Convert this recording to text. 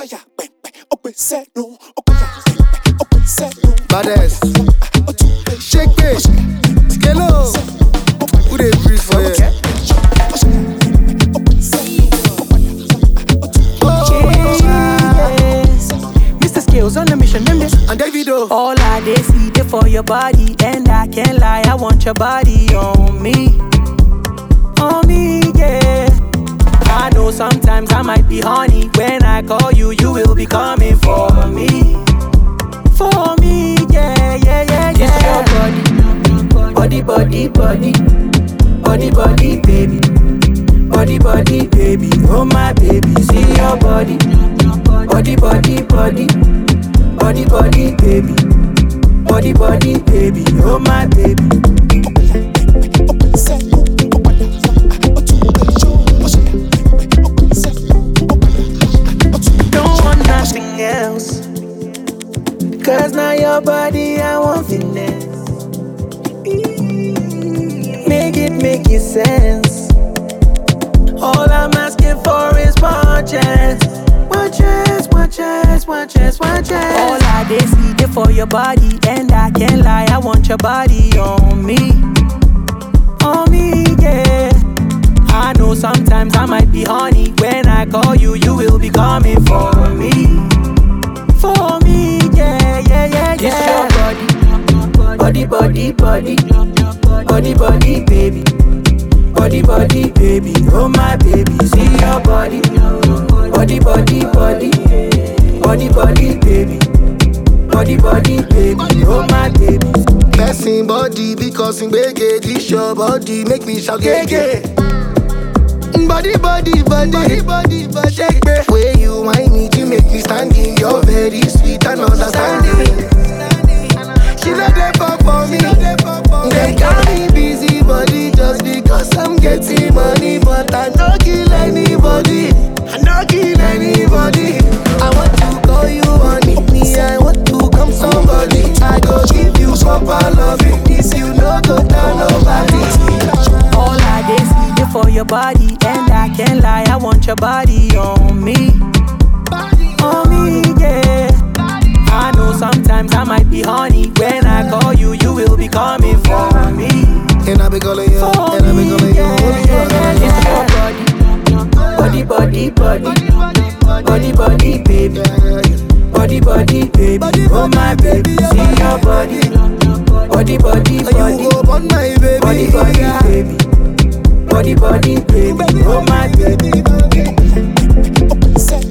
Baddest. Shake it. Skelo. Who they breathe for you? Mr. Skills on the mission, remember? And Davido. All I dey see dey for your body, and I can't lie, I want your body on me, yeah. I know sometimes I might be horny. When I call you, you will be coming for me, yeah. It's your body, baby, oh my baby, see your body, baby, oh my baby. Don't want nothing else, 'cause now your body I want finesse. Make it sense. All I'm asking for is one chance. All I dey see dey for your body, and I can't lie, I want your body on me, yeah. I know sometimes I might be horny. When I call you, you will be coming for me, yeah. It's your body, baby. Baby, oh my baby, see your body, baby, oh my baby. Passing body because in bege, this your body make me shout gege. Body, shake me. Way you whine me, you make me standing. You're very sweet and understanding. She not there for me. They call me busy body just because I'm getting money, but I don't kill anybody. I want to call you honey, me I want to come somebody. I go give you proper loving, this you no go down nobody. All I dey see dey for your body, and I can't lie, I want your body on me, yeah. I know sometimes I might be horny. When I call you, you will be coming for me, And I be calling you, and I be calling you. It's your body, baby. Baby, oh my baby, see your body, You go on my baby. baby, oh my baby.